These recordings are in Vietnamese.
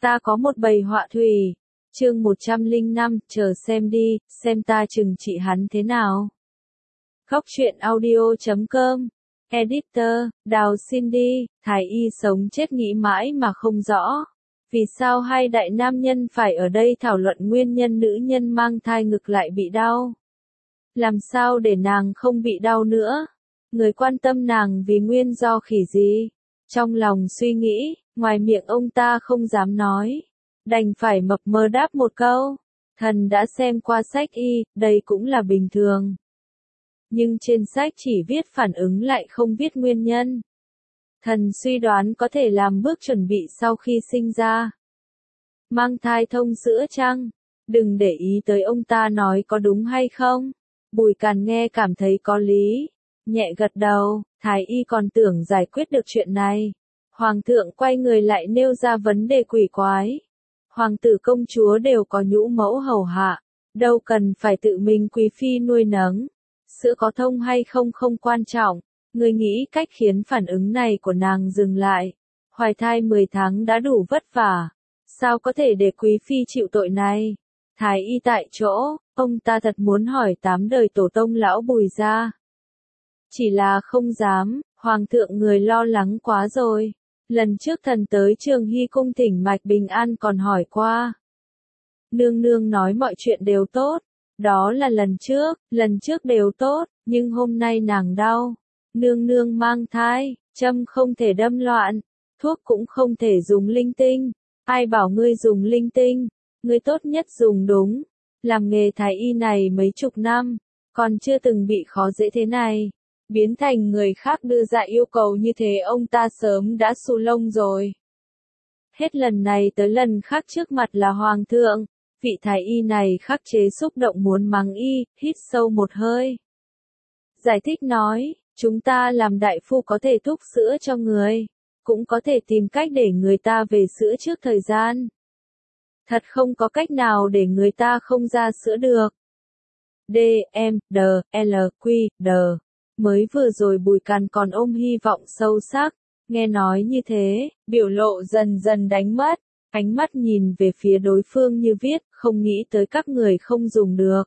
Ta có một bầy họa thủy. Chương 105, chờ xem đi, xem ta trừng trị hắn thế nào. Góc truyện audio.com. Editor, Đào Cindy, Thái Y sống chết nghĩ mãi mà không rõ. Vì sao hai đại nam nhân phải ở đây thảo luận nguyên nhân nữ nhân mang thai ngực lại bị đau? Làm sao để nàng không bị đau nữa? Người quan tâm nàng vì nguyên do khỉ gì? Trong lòng suy nghĩ, ngoài miệng ông ta không dám nói. Đành phải mập mờ đáp một câu. Thần đã xem qua sách y, đây cũng là bình thường. Nhưng trên sách chỉ viết phản ứng lại không viết nguyên nhân. Thần suy đoán có thể làm bước chuẩn bị sau khi sinh ra. Mang thai thông sữa chăng? Đừng để ý tới ông ta nói có đúng hay không. Bùi Càn nghe cảm thấy có lý. Nhẹ gật đầu, Thái Y còn tưởng giải quyết được chuyện này. Hoàng thượng quay người lại nêu ra vấn đề quỷ quái. Hoàng tử công chúa đều có nhũ mẫu hầu hạ. Đâu cần phải tự mình quý phi nuôi nấng. Sữa có thông hay không không quan trọng. Người nghĩ cách khiến phản ứng này của nàng dừng lại. Hoài thai 10 tháng đã đủ vất vả. Sao có thể để quý phi chịu tội này? Thái Y tại chỗ, ông ta thật muốn hỏi 8 đời tổ tông lão Bùi ra. Chỉ là không dám, hoàng thượng người lo lắng quá rồi. Lần trước thần tới Trường Hy cung thỉnh mạch bình an còn hỏi qua. Nương nương nói mọi chuyện đều tốt. Đó là lần trước đều tốt, nhưng hôm nay nàng đau. Nương nương mang thai, châm không thể đâm loạn, thuốc cũng không thể dùng linh tinh. Ai bảo ngươi dùng linh tinh, ngươi tốt nhất dùng đúng. Làm nghề thái y này mấy chục năm, còn chưa từng bị khó dễ thế này. Biến thành người khác đưa ra yêu cầu như thế ông ta sớm đã xù lông rồi. Hết lần này tới lần khác trước mặt là hoàng thượng, vị thái y này khắc chế xúc động muốn mắng y, hít sâu một hơi. Giải thích nói, chúng ta làm đại phu có thể thúc sữa cho người, cũng có thể tìm cách để người ta về sữa trước thời gian. Thật không có cách nào để người ta không ra sữa được. D, M, D, L, Q, D. Mới vừa rồi Bùi Càn còn ôm hy vọng sâu sắc, nghe nói như thế, biểu lộ dần dần đánh mất, ánh mắt nhìn về phía đối phương như viết, không nghĩ tới các người không dùng được.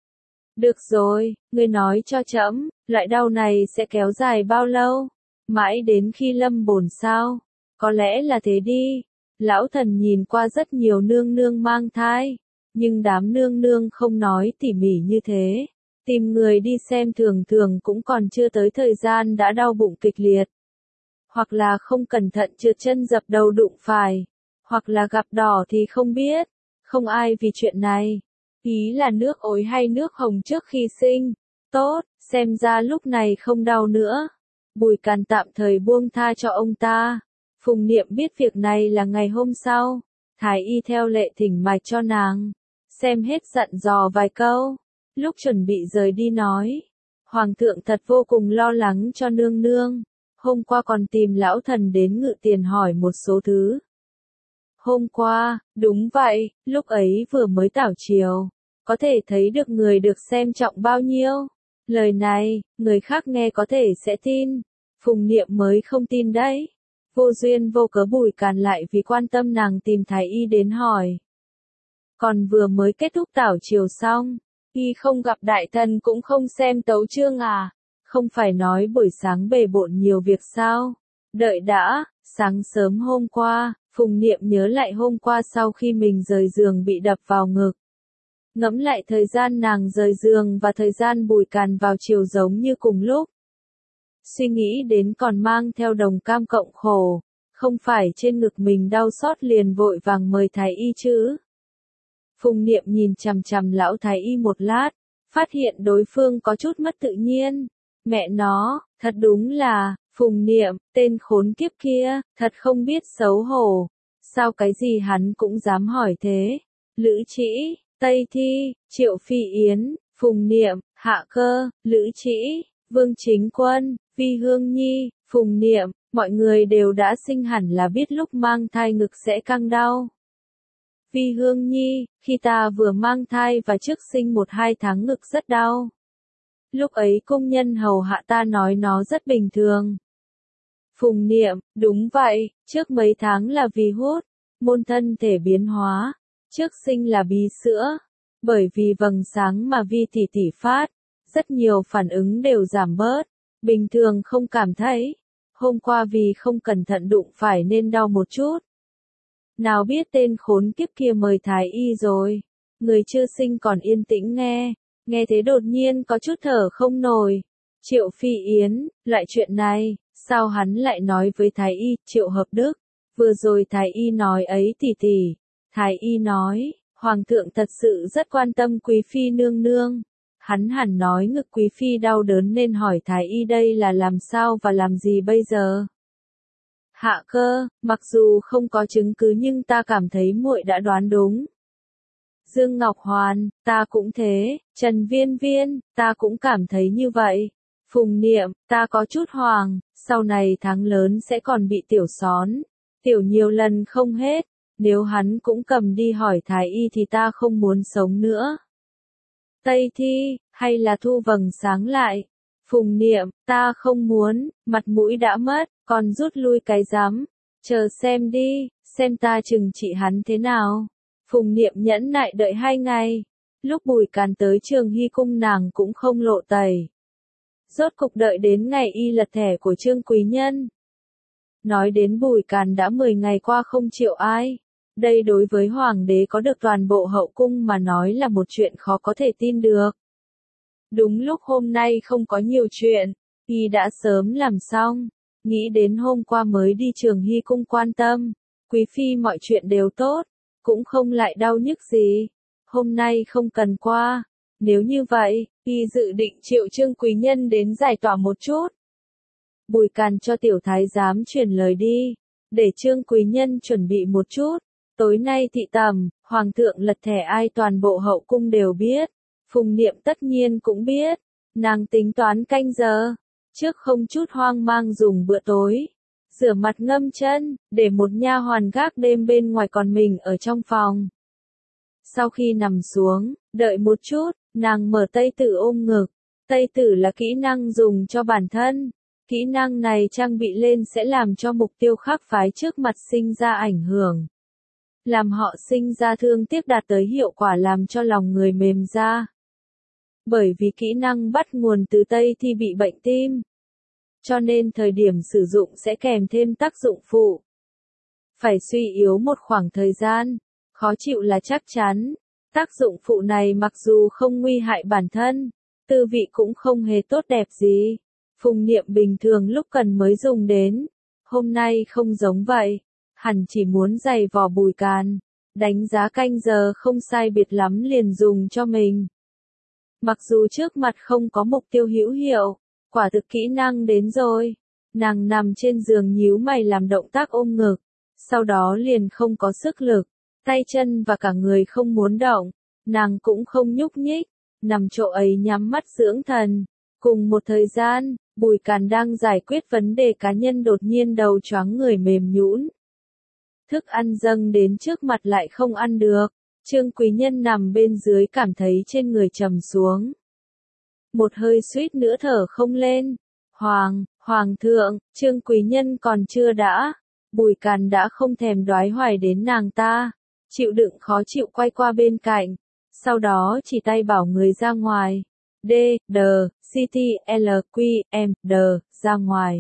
Được rồi, ngươi nói cho trẫm, loại đau này sẽ kéo dài bao lâu? Mãi đến khi lâm bồn sao? Có lẽ là thế đi. Lão thần nhìn qua rất nhiều nương nương mang thai, nhưng đám nương nương không nói tỉ mỉ như thế. Tìm người đi xem thường thường cũng còn chưa tới thời gian đã đau bụng kịch liệt. Hoặc là không cẩn thận trượt chân dập đầu đụng phải. Hoặc là gặp đỏ thì không biết. Không ai vì chuyện này. Ý là nước ối hay nước hồng trước khi sinh. Tốt, xem ra lúc này không đau nữa. Bùi Càn tạm thời buông tha cho ông ta. Phùng Niệm biết việc này là ngày hôm sau. Thái y theo lệ thỉnh mạch cho nàng. Xem hết dặn dò vài câu. Lúc chuẩn bị rời đi nói. Hoàng thượng thật vô cùng lo lắng cho nương nương. Hôm qua còn tìm lão thần đến Ngự Tiền hỏi một số thứ. Hôm qua, đúng vậy, lúc ấy vừa mới tảo chiều. Có thể thấy được người được xem trọng bao nhiêu. Lời này, người khác nghe có thể sẽ tin. Phùng Niệm mới không tin đấy. Vô duyên vô cớ Bùi Càn lại vì quan tâm nàng tìm thái y đến hỏi. Còn vừa mới kết thúc tảo chiều xong, y không gặp đại thần cũng không xem tấu chương à? Không phải nói buổi sáng bề bộn nhiều việc sao? Đợi đã, sáng sớm hôm qua, Phùng Niệm nhớ lại hôm qua sau khi mình rời giường bị đập vào ngực. Ngẫm lại thời gian nàng rời giường và thời gian Bùi Càn vào chiều giống như cùng lúc. Suy nghĩ đến còn mang theo đồng cam cộng khổ, không phải trên ngực mình đau xót liền vội vàng mời thái y chứ. Phùng Niệm nhìn chằm chằm lão thái y một lát, phát hiện đối phương có chút mất tự nhiên. Mẹ nó, thật đúng là, Phùng Niệm, tên khốn kiếp kia, thật không biết xấu hổ. Sao cái gì hắn cũng dám hỏi thế? Lữ Trĩ, Tây Thi, Triệu Phi Yến, Phùng Niệm, Hạ Cơ, Lữ Trĩ, Vương Chính Quân, Vi Hương Nhi, Phùng Niệm, mọi người đều đã sinh hẳn là biết lúc mang thai ngực sẽ căng đau. Vi Hương Nhi, khi ta vừa mang thai và trước sinh 1-2 tháng ngực rất đau. Lúc ấy công nhân hầu hạ ta nói nó rất bình thường. Phùng Niệm, đúng vậy, trước mấy tháng là vì hút, môn thân thể biến hóa, trước sinh là bí sữa, bởi vì vầng sáng mà vi tỷ tỷ phát, rất nhiều phản ứng đều giảm bớt, bình thường không cảm thấy, hôm qua vì không cẩn thận đụng phải nên đau một chút. Nào biết tên khốn kiếp kia mời thái y rồi, người chưa sinh còn yên tĩnh nghe thế đột nhiên có chút thở không nổi. Triệu Phi Yến, loại chuyện này, sao hắn lại nói với thái y, Triệu Hợp Đức, vừa rồi thái y nói ấy tỷ tỷ, thái y nói, hoàng thượng thật sự rất quan tâm quý phi nương nương. Hắn hẳn nói ngực quý phi đau đớn nên hỏi thái y đây là làm sao và làm gì bây giờ. Hạ Cơ, mặc dù không có chứng cứ nhưng ta cảm thấy muội đã đoán đúng. Dương Ngọc Hoàn, ta cũng thế, Trần Viên Viên, ta cũng cảm thấy như vậy. Phùng Niệm, ta có chút hoàng, sau này tháng lớn sẽ còn bị tiểu xón, tiểu nhiều lần không hết, nếu hắn cũng cầm đi hỏi thái y thì ta không muốn sống nữa. Tây Thi, hay là thu vầng sáng lại. Phùng Niệm, ta không muốn, mặt mũi đã mất, còn rút lui cái rắm, chờ xem đi, xem ta trừng trị hắn thế nào. Phùng Niệm nhẫn nại đợi 2 ngày, lúc Bùi Càn tới Trường Hy cung nàng cũng không lộ tẩy. Rốt cục đợi đến ngày y lật thẻ của Trương Quý Nhân. Nói đến Bùi Càn đã 10 ngày qua không chịu ai. Đây đối với hoàng đế có được toàn bộ hậu cung mà nói là một chuyện khó có thể tin được. Đúng lúc hôm nay không có nhiều chuyện, y đã sớm làm xong, nghĩ đến hôm qua mới đi Trường Hy cung quan tâm, quý phi mọi chuyện đều tốt, cũng không lại đau nhức gì. Hôm nay không cần qua, nếu như vậy, y dự định triệu Trương Quý Nhân đến giải tỏa một chút. Bùi Càn cho tiểu thái giám truyền lời đi, để Trương Quý Nhân chuẩn bị một chút. Tối nay thị tầm, hoàng thượng lật thẻ ai toàn bộ hậu cung đều biết. Phùng Niệm tất nhiên cũng biết. Nàng tính toán canh giờ. Trước không chút hoang mang dùng bữa tối. Rửa mặt ngâm chân, để một nha hoàn gác đêm bên ngoài còn mình ở trong phòng. Sau khi nằm xuống, đợi một chút, nàng mở Tây Tử ôm ngực. Tây Tử là kỹ năng dùng cho bản thân. Kỹ năng này trang bị lên sẽ làm cho mục tiêu khác phái trước mặt sinh ra ảnh hưởng. Làm họ sinh ra thương tiếc đạt tới hiệu quả làm cho lòng người mềm ra. Bởi vì kỹ năng bắt nguồn từ Tây Thi bị bệnh tim. Cho nên thời điểm sử dụng sẽ kèm thêm tác dụng phụ. Phải suy yếu một khoảng thời gian. Khó chịu là chắc chắn. Tác dụng phụ này mặc dù không nguy hại bản thân, tư vị cũng không hề tốt đẹp gì. Phùng Niệm bình thường lúc cần mới dùng đến. Hôm nay không giống vậy. Hẳn chỉ muốn giày vò Bùi Càn, đánh giá canh giờ không sai biệt lắm liền dùng cho mình. Mặc dù trước mặt không có mục tiêu hữu hiệu, quả thực kỹ năng đến rồi. Nàng nằm trên giường nhíu mày làm động tác ôm ngực, sau đó liền không có sức lực, tay chân và cả người không muốn động, nàng cũng không nhúc nhích, nằm chỗ ấy nhắm mắt dưỡng thần. Cùng một thời gian, Bùi Càn đang giải quyết vấn đề cá nhân đột nhiên đầu choáng người mềm nhũn. Thức ăn dâng đến trước mặt lại không ăn được, Trương Quý Nhân nằm bên dưới cảm thấy trên người trầm xuống. Một hơi suýt nữa thở không lên. Hoàng thượng, Trương Quý Nhân còn chưa đã. Bùi Càn đã không thèm đoái hoài đến nàng ta. Chịu đựng khó chịu quay qua bên cạnh. Sau đó chỉ tay bảo người ra ngoài. D, D, CT, L, Q, M, D, ra ngoài.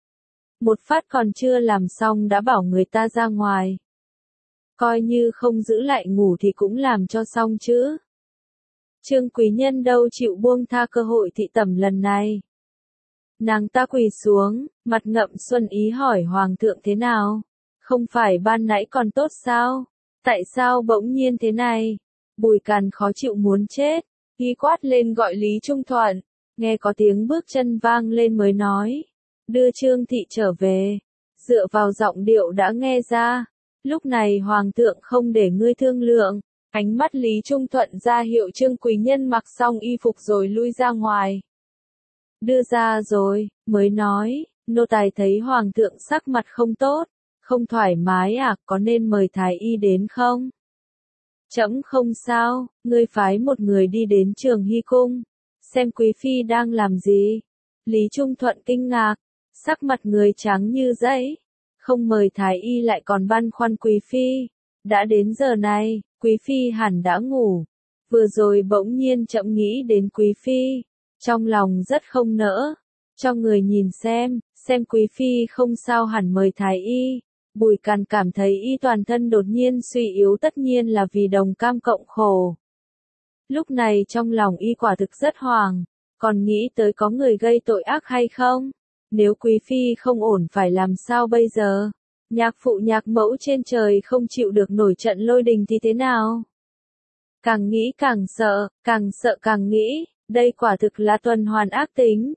Một phát còn chưa làm xong đã bảo người ta ra ngoài. Coi như không giữ lại ngủ thì cũng làm cho xong chứ. Trương Quý Nhân đâu chịu buông tha cơ hội thị tẩm lần này. Nàng ta quỳ xuống, mặt ngậm xuân ý hỏi hoàng thượng thế nào. Không phải ban nãy còn tốt sao? Tại sao bỗng nhiên thế này? Bùi Càn khó chịu muốn chết. Y quát lên gọi Lý Trung Thuận. Nghe có tiếng bước chân vang lên mới nói. Đưa Trương thị trở về. Dựa vào giọng điệu đã nghe ra. Lúc này hoàng thượng không để ngươi thương lượng. Ánh mắt Lý Trung Thuận ra hiệu Trương Quý Nhân mặc xong y phục rồi lui ra ngoài. Đưa ra rồi, mới nói, nô tài thấy hoàng thượng sắc mặt không tốt, không thoải mái à, có nên mời thái y đến không? Trẫm không sao, ngươi phái một người đi đến Trường Hy cung, xem quý phi đang làm gì. Lý Trung Thuận kinh ngạc, sắc mặt người trắng như giấy. không mời thái y lại còn băn khoăn quý phi. Đã đến giờ này, quý phi hẳn đã ngủ. Vừa rồi bỗng nhiên chậm nghĩ đến quý phi, trong lòng rất không nỡ, cho người nhìn xem quý phi không sao hẳn mời thái y. Bùi Càn cảm thấy y toàn thân đột nhiên suy yếu, tất nhiên là vì đồng cam cộng khổ. Lúc này trong lòng y quả thực rất hoảng, còn nghĩ tới có người gây tội ác hay không? Nếu quý phi không ổn phải làm sao bây giờ? Nhạc phụ nhạc mẫu trên trời không chịu được nổi trận lôi đình thì thế nào? Càng nghĩ càng sợ càng nghĩ, đây quả thực là tuần hoàn ác tính.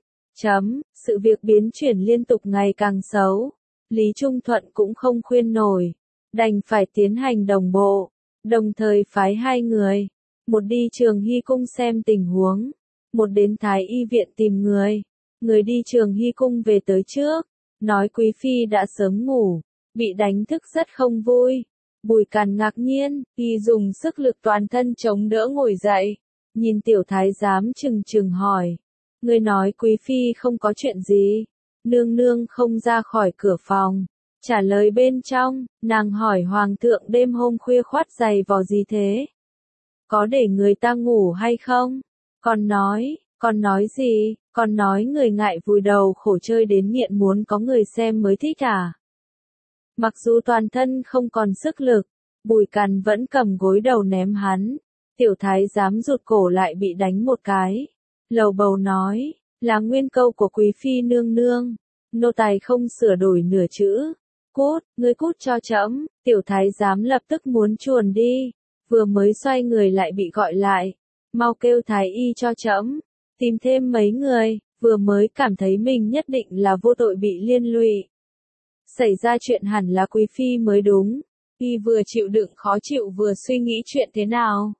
Sự việc biến chuyển liên tục ngày càng xấu. Lý Trung Thuận cũng không khuyên nổi, đành phải tiến hành đồng bộ, đồng thời phái hai người, một đi Trường Hy cung xem tình huống, một đến Thái y viện tìm người. Người đi Trường Hy cung về tới trước, nói quý phi đã sớm ngủ, bị đánh thức rất không vui. Bùi Càn ngạc nhiên, y dùng sức lực toàn thân chống đỡ ngồi dậy, nhìn tiểu thái giám trừng hỏi, người nói quý phi không có chuyện gì? Nương nương không ra khỏi cửa phòng, trả lời bên trong, nàng hỏi hoàng thượng đêm hôm khuya khoắt giày vò gì thế? Có để người ta ngủ hay không? Còn nói gì? Còn nói người ngại vùi đầu khổ chơi đến nghiện muốn có người xem mới thích à? Mặc dù toàn thân không còn sức lực, Bùi Càn vẫn cầm gối đầu ném hắn. Tiểu thái giám rụt cổ lại bị đánh một cái, lầu bầu nói, là nguyên câu của quý phi nương nương, nô tài không sửa đổi nửa chữ. Cút, ngươi cút cho trẫm. Tiểu thái giám lập tức muốn chuồn đi, vừa mới xoay người lại bị gọi lại, mau kêu thái y cho trẫm, tìm thêm mấy người. Vừa mới cảm thấy mình nhất định là vô tội bị liên lụy, xảy ra chuyện hẳn là quý phi mới đúng. Y vừa chịu đựng khó chịu vừa suy nghĩ chuyện thế nào,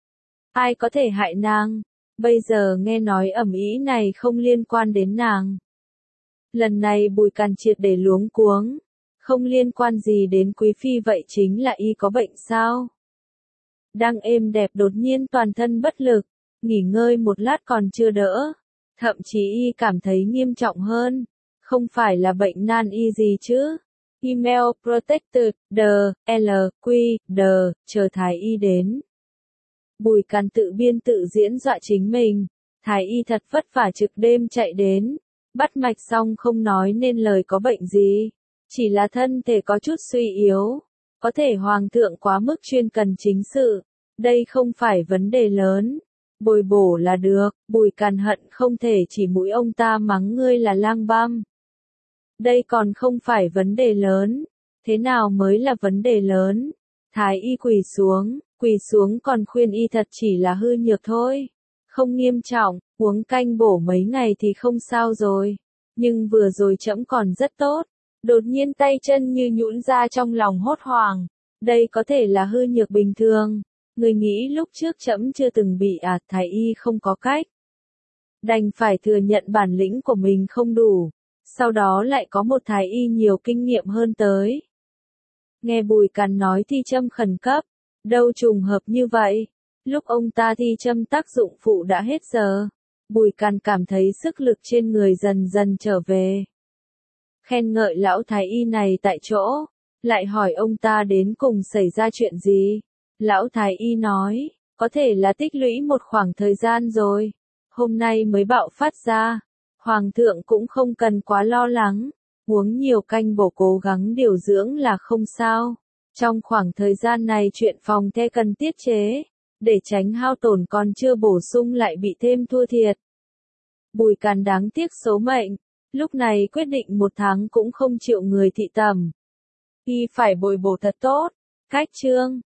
ai có thể hại nàng. Bây giờ nghe nói ầm ĩ này không liên quan đến nàng. Lần này Bùi Càn triệt để luống cuống, không liên quan gì đến quý phi, vậy chính là y có bệnh sao? Đang êm đẹp đột nhiên toàn thân bất lực, nghỉ ngơi một lát còn chưa đỡ, thậm chí y cảm thấy nghiêm trọng hơn, không phải là bệnh nan y gì chứ? Email protected, chờ thái y đến. Bùi Càn tự biên tự diễn dọa chính mình, thái y thật vất vả trực đêm chạy đến, bắt mạch xong không nói nên lời có bệnh gì, chỉ là thân thể có chút suy yếu, có thể hoàng thượng quá mức chuyên cần chính sự, đây không phải vấn đề lớn, bồi bổ là được. Bùi Càn hận không thể chỉ mũi ông ta mắng ngươi là lang băm. Đây còn không phải vấn đề lớn, thế nào mới là vấn đề lớn? Thái y quỳ xuống còn khuyên y thật chỉ là hư nhược thôi, không nghiêm trọng, uống canh bổ mấy ngày thì không sao rồi. Nhưng vừa rồi trẫm còn rất tốt, đột nhiên tay chân như nhũn ra, trong lòng hốt hoảng, đây có thể là hư nhược bình thường. Người nghĩ lúc trước trẫm chưa từng bị à? Thái y không có cách, đành phải thừa nhận bản lĩnh của mình không đủ, sau đó lại có một thái y nhiều kinh nghiệm hơn tới. Nghe Bùi Càn nói thi châm khẩn cấp, đâu trùng hợp như vậy, lúc ông ta thi châm tác dụng phụ đã hết giờ. Bùi Càn cảm thấy sức lực trên người dần dần trở về, khen ngợi lão thái y này tại chỗ, lại hỏi ông ta đến cùng xảy ra chuyện gì. Lão thái y nói, có thể là tích lũy một khoảng thời gian rồi, hôm nay mới bạo phát ra. Hoàng thượng cũng không cần quá lo lắng, uống nhiều canh bổ cố gắng điều dưỡng là không sao. Trong khoảng thời gian này chuyện phòng the cần tiết chế, để tránh hao tổn còn chưa bổ sung lại bị thêm thua thiệt. Bùi Càn đáng tiếc số mệnh, lúc này quyết định 1 tháng cũng không chịu người thị tẩm. Y phải bồi bổ thật tốt. Cách chương